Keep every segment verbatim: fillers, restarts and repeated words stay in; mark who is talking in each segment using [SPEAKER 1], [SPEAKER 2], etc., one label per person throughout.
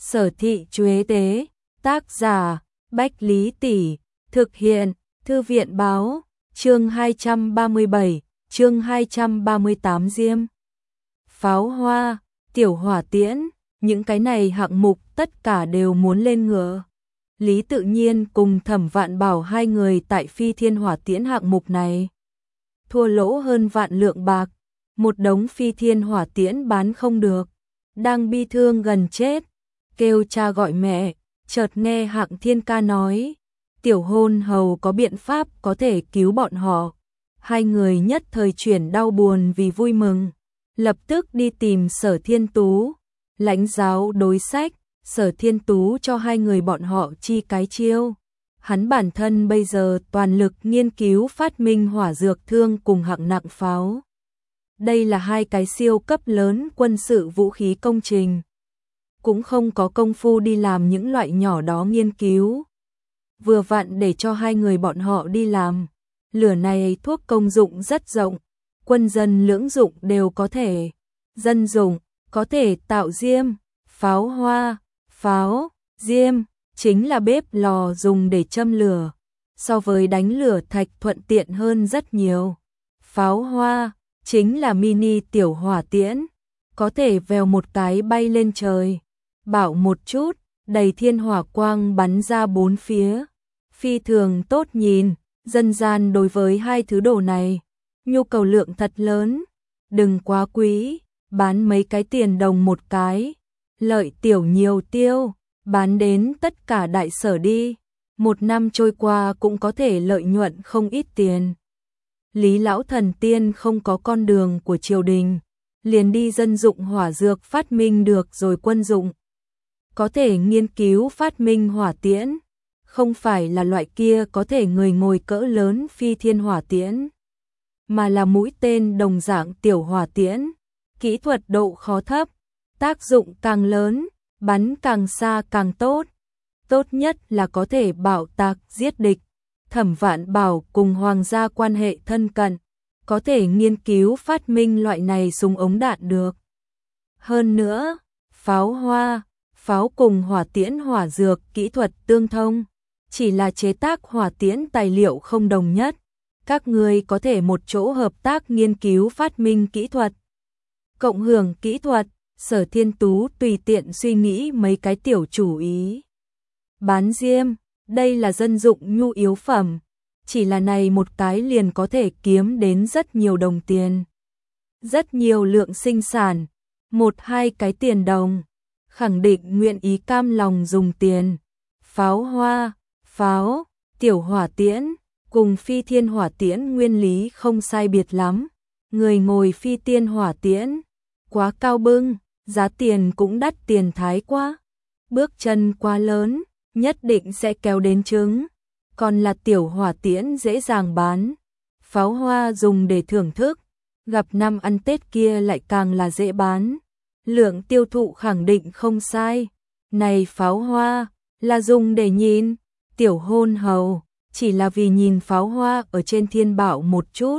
[SPEAKER 1] Sở Thị Chuế Tế, tác giả, Bách Lý Tỷ, thực hiện, Thư viện Báo, chương hai trăm ba mươi bảy, chương hai trăm ba mươi tám Diêm. Pháo hoa, tiểu hỏa tiễn, những cái này hạng mục tất cả đều muốn lên ngựa. Lý Tự Nhiên cùng Thẩm Vạn Bảo hai người tại Phi Thiên Hỏa Tiễn hạng mục này thua lỗ hơn vạn lượng bạc, một đống Phi Thiên Hỏa Tiễn bán không được, đang bi thương gần chết, kêu cha gọi mẹ, chợt nghe Hạng Thiên Ca nói, tiểu hôn hầu có biện pháp có thể cứu bọn họ. Hai người nhất thời chuyển đau buồn vì vui mừng, lập tức đi tìm Sở Thiên Tú, lãnh giáo đối sách. Sở Thiên Tú cho hai người bọn họ chi cái chiêu. Hắn bản thân bây giờ toàn lực nghiên cứu phát minh hỏa dược thương cùng hạng nặng pháo. Đây là hai cái siêu cấp lớn quân sự vũ khí công trình. Cũng không có công phu đi làm những loại nhỏ đó nghiên cứu. Vừa vặn để cho hai người bọn họ đi làm. Lửa này thuốc công dụng rất rộng. Quân dân lưỡng dụng đều có thể. Dân dụng, có thể tạo diêm, pháo hoa. Pháo, diêm, chính là bếp lò dùng để châm lửa, so với đánh lửa thạch thuận tiện hơn rất nhiều. Pháo hoa, chính là mini tiểu hỏa tiễn, có thể vèo một cái bay lên trời, bảo một chút, đầy thiên hỏa quang bắn ra bốn phía. Phi thường tốt nhìn, dân gian đối với hai thứ đồ này, nhu cầu lượng thật lớn, đừng quá quý, bán mấy cái tiền đồng một cái. Lợi tiểu nhiều tiêu, bán đến tất cả đại sở đi, một năm trôi qua cũng có thể lợi nhuận không ít tiền. Lý Lão Thần Tiên không có con đường của triều đình, liền đi dân dụng hỏa dược phát minh được rồi quân dụng. Có thể nghiên cứu phát minh hỏa tiễn, không phải là loại kia có thể người ngồi cỡ lớn Phi Thiên Hỏa Tiễn, mà là mũi tên đồng dạng tiểu hỏa tiễn, kỹ thuật độ khó thấp. Tác dụng càng lớn, bắn càng xa càng tốt. Tốt nhất là có thể bạo tạc giết địch. Thẩm Vạn Bảo cùng hoàng gia quan hệ thân cận, có thể nghiên cứu phát minh loại này súng ống đạn được. Hơn nữa, pháo hoa, pháo cùng hỏa tiễn hỏa dược kỹ thuật tương thông, chỉ là chế tác hỏa tiễn tài liệu không đồng nhất. Các người có thể một chỗ hợp tác nghiên cứu phát minh kỹ thuật, cộng hưởng kỹ thuật. Sở Thiên Tú tùy tiện suy nghĩ mấy cái tiểu chủ ý. Bán diêm, đây là dân dụng nhu yếu phẩm, chỉ là này một cái liền có thể kiếm đến rất nhiều đồng tiền. Rất nhiều lượng sinh sản, một hai cái tiền đồng, khẳng định nguyện ý cam lòng dùng tiền. Pháo hoa, pháo, tiểu hỏa tiễn, cùng Phi Thiên Hỏa Tiễn nguyên lý không sai biệt lắm. Người ngồi Phi Thiên Hỏa Tiễn, quá cao bưng. Giá tiền cũng đắt tiền thái quá, bước chân quá lớn, nhất định sẽ kéo đến trứng. Còn là tiểu hỏa tiễn dễ dàng bán, pháo hoa dùng để thưởng thức, gặp năm ăn Tết kia lại càng là dễ bán. Lượng tiêu thụ khẳng định không sai. Này pháo hoa, là dùng để nhìn, tiểu hôn hầu, chỉ là vì nhìn pháo hoa ở trên thiên bảo một chút.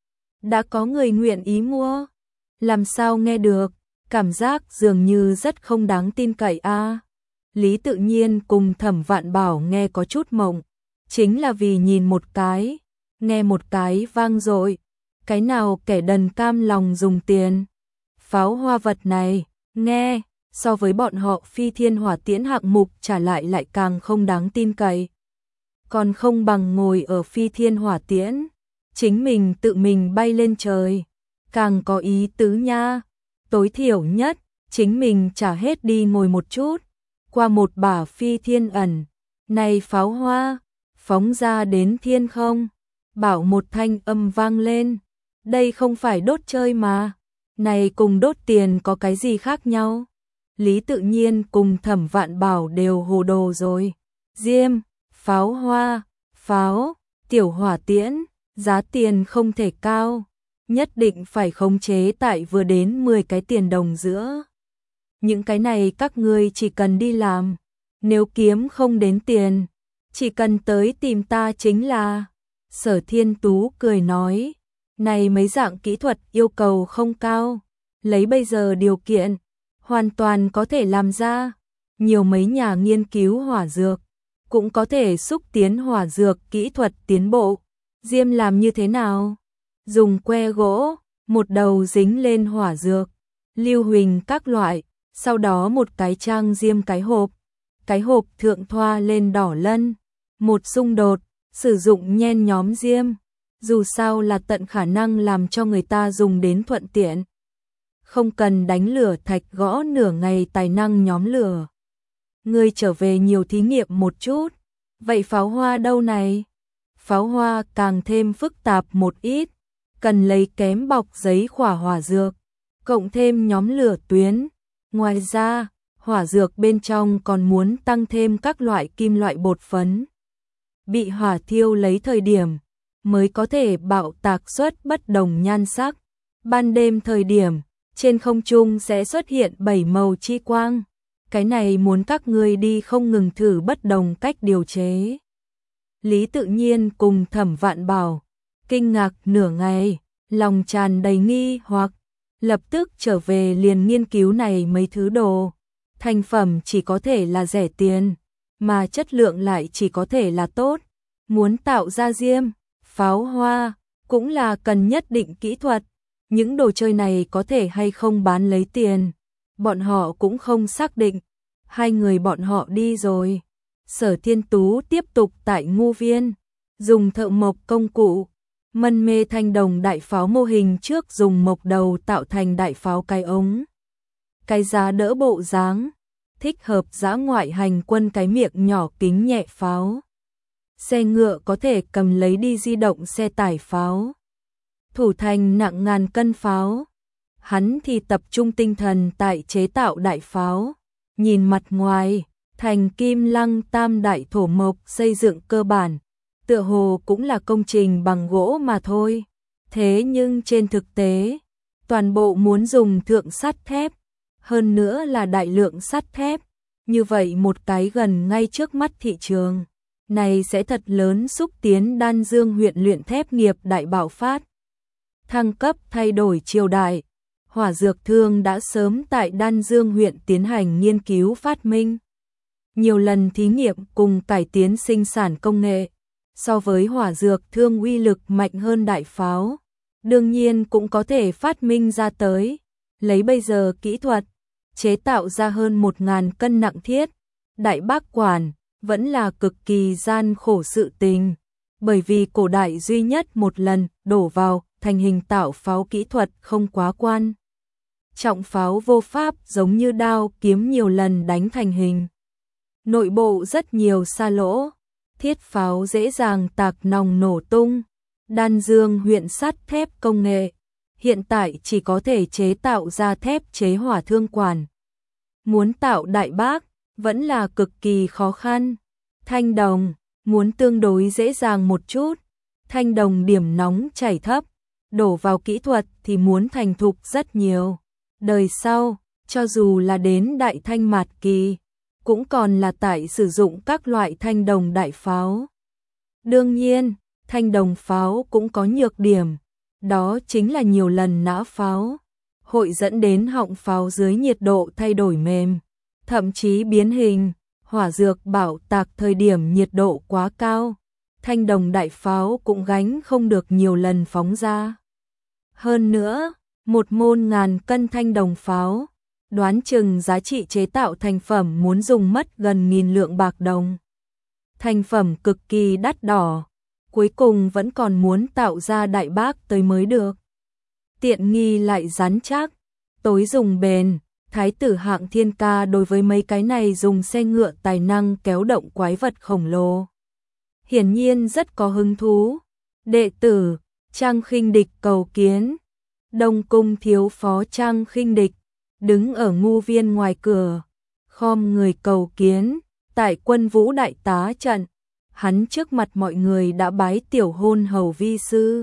[SPEAKER 1] Đã có người nguyện ý mua, làm sao nghe được. Cảm giác dường như rất không đáng tin cậy a. À. Lý Tự Nhiên cùng Thẩm Vạn Bảo nghe có chút mộng, chính là vì nhìn một cái, nghe một cái vang dội, cái nào kẻ đần cam lòng dùng tiền. Pháo hoa vật này, nghe, so với bọn họ Phi Thiên Hỏa Tiễn hạng mục trả lại lại càng không đáng tin cậy. Còn không bằng ngồi ở Phi Thiên Hỏa Tiễn, chính mình tự mình bay lên trời, càng có ý tứ nha. Tối thiểu nhất, chính mình trả hết đi ngồi một chút, qua một bả phi thiên ẩn, này pháo hoa, phóng ra đến thiên không, bảo một thanh âm vang lên, đây không phải đốt chơi mà, này cùng đốt tiền có cái gì khác nhau. Lý Tự Nhiên cùng Thẩm Vạn Bảo đều hồ đồ rồi. Diêm, pháo hoa, pháo, tiểu hỏa tiễn, giá tiền không thể cao. Nhất định phải khống chế tại vừa đến mười cái tiền đồng giữa. Những cái này các ngươi chỉ cần đi làm, nếu kiếm không đến tiền, chỉ cần tới tìm ta chính là. Sở Thiên Tú cười nói, này mấy dạng kỹ thuật yêu cầu không cao, lấy bây giờ điều kiện, hoàn toàn có thể làm ra. nhiều mấy nhà nghiên cứu hỏa dược, cũng có thể xúc tiến hỏa dược kỹ thuật tiến bộ. Diêm làm như thế nào? Dùng que gỗ, một đầu dính lên hỏa dược, lưu huỳnh các loại, sau đó một cái trang diêm cái hộp, cái hộp thượng thoa lên đỏ lân, một xung đột, sử dụng nhen nhóm diêm, dù sao là tận khả năng làm cho người ta dùng đến thuận tiện. Không cần đánh lửa thạch gõ nửa ngày tài năng nhóm lửa. Ngươi trở về nhiều thí nghiệm một chút. Vậy pháo hoa đâu này? Pháo hoa càng thêm phức tạp một ít, cần lấy kém bọc giấy khỏa hỏa dược, cộng thêm nhóm lửa tuyến. Ngoài ra, hỏa dược bên trong còn muốn tăng thêm các loại kim loại bột phấn. Bị hỏa thiêu lấy thời điểm, mới có thể bạo tạc xuất bất đồng nhan sắc. Ban đêm thời điểm, trên không trung sẽ xuất hiện bảy màu chi quang. Cái này muốn các ngươi đi không ngừng thử bất đồng cách điều chế. Lý Tự Nhiên cùng Thẩm Vạn Bảo, kinh ngạc nửa ngày, lòng tràn đầy nghi hoặc, lập tức trở về liền nghiên cứu này mấy thứ đồ. Thành phẩm chỉ có thể là rẻ tiền, mà chất lượng lại chỉ có thể là tốt. Muốn tạo ra diêm, pháo hoa, cũng là cần nhất định kỹ thuật. Những đồ chơi này có thể hay không bán lấy tiền, bọn họ cũng không xác định. Hai người bọn họ đi rồi. Sở Thiên Tú tiếp tục tại Ngô Viên, dùng thợ mộc công cụ, mân mê thanh đồng đại pháo mô hình trước dùng mộc đầu tạo thành đại pháo cái ống. Cái giá đỡ bộ dáng, thích hợp dã ngoại hành quân cái miệng nhỏ kính nhẹ pháo. Xe ngựa có thể cầm lấy đi di động xe tải pháo. Thủ thành nặng ngàn cân pháo. Hắn thì tập trung tinh thần tại chế tạo đại pháo. Nhìn mặt ngoài, thành Kim Lăng tam đại thổ mộc xây dựng cơ bản, tựa hồ cũng là công trình bằng gỗ mà thôi. Thế nhưng trên thực tế, toàn bộ muốn dùng thượng sắt thép, hơn nữa là đại lượng sắt thép. Như vậy một cái gần ngay trước mắt thị trường, này sẽ thật lớn xúc tiến Đan Dương huyện luyện thép nghiệp đại bạo phát. Thăng cấp thay đổi triều đại, hỏa dược thương đã sớm tại Đan Dương huyện tiến hành nghiên cứu phát minh. Nhiều lần thí nghiệm cùng cải tiến sinh sản công nghệ, so với hỏa dược thương uy lực mạnh hơn đại pháo, đương nhiên cũng có thể phát minh ra tới. Lấy bây giờ kỹ thuật, chế tạo ra hơn một ngàn cân nặng thiết, đại bác quản, vẫn là cực kỳ gian khổ sự tình, bởi vì cổ đại duy nhất một lần đổ vào thành hình tạo pháo kỹ thuật không quá quan. Trọng pháo vô pháp giống như đao kiếm nhiều lần đánh thành hình. Nội bộ rất nhiều sa lỗ, thiết pháo dễ dàng tạc nòng nổ tung. Đan Dương huyện sắt thép công nghệ, hiện tại chỉ có thể chế tạo ra thép chế hỏa thương quản. Muốn tạo đại bác, vẫn là cực kỳ khó khăn. Thanh đồng, muốn tương đối dễ dàng một chút. Thanh đồng điểm nóng chảy thấp, đổ vào kỹ thuật thì muốn thành thục rất nhiều. Đời sau, cho dù là đến đại thanh mạt kỳ, cũng còn là tại sử dụng các loại thanh đồng đại pháo. Đương nhiên, thanh đồng pháo cũng có nhược điểm, đó chính là nhiều lần nã pháo, hội dẫn đến họng pháo dưới nhiệt độ thay đổi mềm, thậm chí biến hình, hỏa dược bạo tạc thời điểm nhiệt độ quá cao. Thanh đồng đại pháo cũng gánh không được nhiều lần phóng ra. Hơn nữa, một môn ngàn cân thanh đồng pháo, đoán chừng giá trị chế tạo thành phẩm muốn dùng mất gần nghìn lượng bạc đồng. Thành phẩm cực kỳ đắt đỏ, cuối cùng vẫn còn muốn tạo ra đại bác tới mới được. Tiện nghi lại rắn chắc, tối dùng bền, thái tử hạng thiên ca đối với mấy cái này dùng xe ngựa tài năng kéo động quái vật khổng lồ. Hiển nhiên rất có hứng thú. Đệ tử, Trang Khinh Địch cầu kiến. Đông cung thiếu phó Trang Khinh Địch, đứng ở ngu viên ngoài cửa, khom người cầu kiến, tại quân vũ đại tá trận, hắn trước mặt mọi người đã bái tiểu hôn hầu vi sư.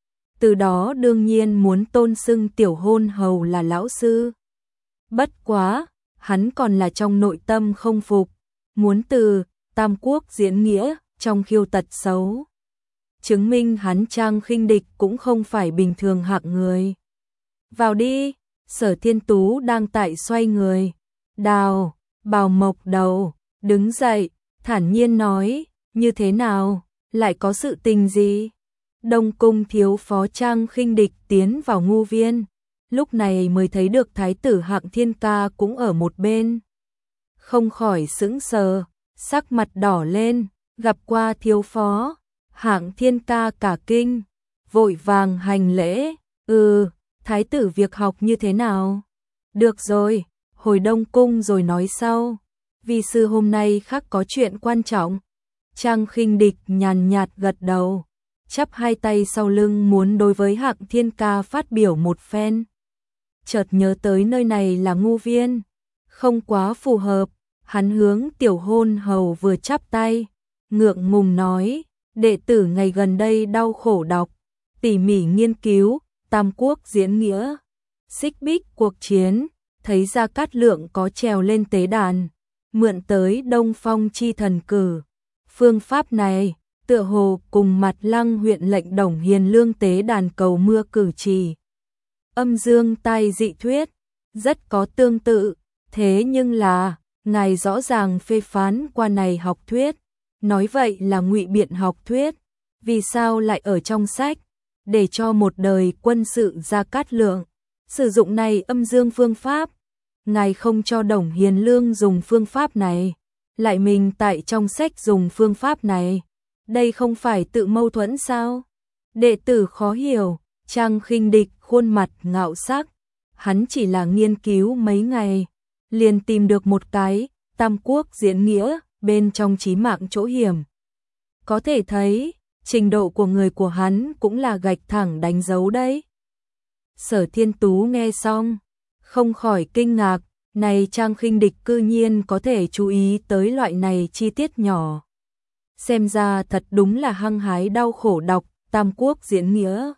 [SPEAKER 1] Từ đó đương nhiên muốn tôn xưng tiểu hôn hầu là lão sư. Bất quá, hắn còn là trong nội tâm không phục, muốn từ Tam Quốc diễn nghĩa trong khiêu tật xấu. Chứng minh hắn Trang Khinh Địch cũng không phải bình thường hạng người. Vào đi, Sở Thiên Tú đang tại xoay người. Đào, Bào Mộc Đầu đứng dậy, thản nhiên nói, như thế nào, lại có sự tình gì? Đông cung thiếu phó Trang Khinh Địch tiến vào ngu viên, lúc này mới thấy được thái tử Hạng Thiên Ca cũng ở một bên. Không khỏi sững sờ, sắc mặt đỏ lên, gặp qua thiếu phó, Hạng Thiên Ca cả kinh, vội vàng hành lễ, ừ, thái tử việc học như thế nào? Được rồi, hồi Đông cung rồi nói sau, vi sư hôm nay khắc có chuyện quan trọng. Trang Khinh Địch nhàn nhạt gật đầu, chắp hai tay sau lưng muốn đối với Hạng Thiên Ca phát biểu một phen. Chợt nhớ tới nơi này là ngu viên, không quá phù hợp, hắn hướng Tiểu Hôn Hầu vừa chắp tay, ngượng ngùng nói, đệ tử ngày gần đây đau khổ đọc, tỉ mỉ nghiên cứu, Tam Quốc diễn nghĩa, xích bích cuộc chiến, thấy Gia Cát Lượng có trèo lên tế đàn, mượn tới Đông Phong chi thần cử. Phương pháp này, tựa hồ cùng Mặt Lăng huyện lệnh Đồng Hiền Lương tế đàn cầu mưa cử chỉ. Âm dương tai dị thuyết, rất có tương tự, thế nhưng là, ngài rõ ràng phê phán qua này học thuyết, nói vậy là ngụy biện học thuyết, vì sao lại ở trong sách, để cho một đời quân sự Gia Cát Lượng, sử dụng này âm dương phương pháp, ngài không cho Đồng Hiền Lương dùng phương pháp này, lại mình tại trong sách dùng phương pháp này, đây không phải tự mâu thuẫn sao? Đệ tử khó hiểu, Trang Khinh Địch khuôn mặt ngạo sắc, hắn chỉ là nghiên cứu mấy ngày, liền tìm được một cái, Tam Quốc diễn nghĩa, bên trong chí mạng chỗ hiểm. Có thể thấy, trình độ của người của hắn cũng là gạch thẳng đánh dấu đấy. Sở Thiên Tú nghe xong, không khỏi kinh ngạc, này Trang Khinh Địch cư nhiên có thể chú ý tới loại này chi tiết nhỏ. Xem ra thật đúng là hăng hái đau khổ đọc Tam Quốc diễn nghĩa.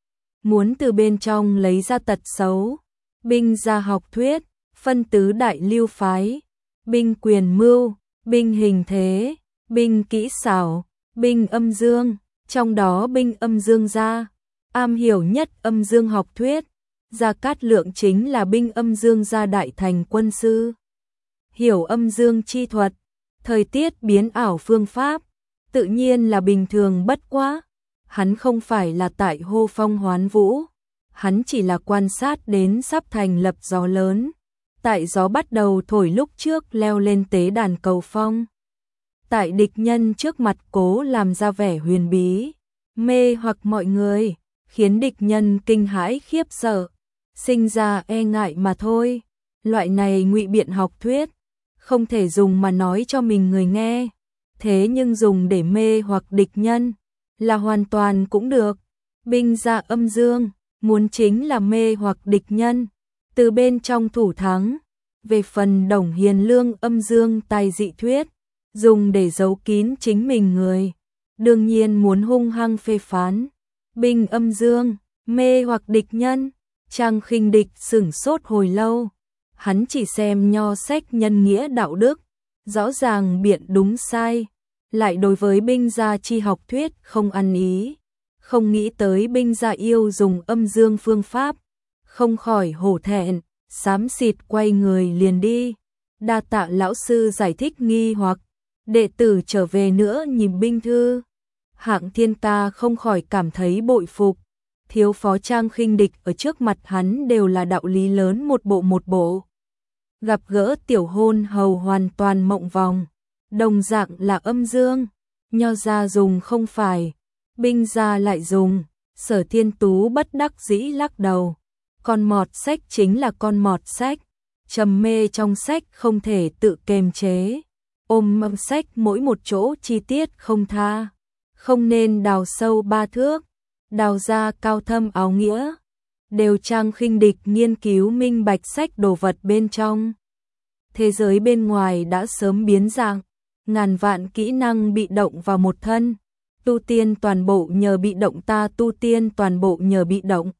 [SPEAKER 1] Muốn từ bên trong lấy ra tật xấu, binh gia học thuyết, phân tứ đại lưu phái, binh quyền mưu, binh hình thế, binh kỹ xảo, binh âm dương, trong đó binh âm dương gia, am hiểu nhất âm dương học thuyết. Gia Cát Lượng chính là binh âm dương gia đại thành quân sư, hiểu âm dương chi thuật, thời tiết biến ảo phương pháp, tự nhiên là bình thường bất quá. Hắn không phải là tại hô phong hoán vũ, hắn chỉ là quan sát đến sắp thành lập gió lớn, tại gió bắt đầu thổi lúc trước leo lên tế đàn cầu phong. Tại địch nhân trước mặt cố làm ra vẻ huyền bí, mê hoặc mọi người, khiến địch nhân kinh hãi khiếp sợ, sinh ra e ngại mà thôi. Loại này ngụy biện học thuyết, không thể dùng mà nói cho mình người nghe, thế nhưng dùng để mê hoặc địch nhân là hoàn toàn cũng được. Binh gia âm dương, muốn chính là mê hoặc địch nhân, từ bên trong thủ thắng. Về phần Đồng Hiền Lương âm dương tài dị thuyết, dùng để giấu kín chính mình người, đương nhiên muốn hung hăng phê phán. Binh âm dương, mê hoặc địch nhân. Trang Khinh Địch sửng sốt hồi lâu, hắn chỉ xem nho sách nhân nghĩa đạo đức, rõ ràng biện đúng sai, lại đối với binh gia chi học thuyết không ăn ý, không nghĩ tới binh gia yêu dùng âm dương phương pháp, không khỏi hổ thẹn, xám xịt quay người liền đi. Đa tạ lão sư giải thích nghi hoặc, đệ tử trở về nữa nhìn binh thư. Hạng Thiên Ca không khỏi cảm thấy bội phục, thiếu phó Trang Khinh Địch ở trước mặt hắn đều là đạo lý lớn một bộ một bộ. Gặp gỡ Tiểu Hôn Hầu hoàn toàn mộng vòng, đồng dạng là âm dương, nho gia dùng không phải, binh gia lại dùng. Sở Thiên Tú bất đắc dĩ lắc đầu, con mọt sách chính là con mọt sách, trầm mê trong sách không thể tự kiềm chế, ôm mâm sách mỗi một chỗ chi tiết không tha, không nên đào sâu ba thước, đào ra cao thâm áo nghĩa, đều Trang Khinh Địch nghiên cứu minh bạch sách đồ vật bên trong. Thế giới bên ngoài đã sớm biến dạng, ngàn vạn kỹ năng bị động vào một thân, tu tiên toàn bộ nhờ bị động, ta tu tiên toàn bộ nhờ bị động.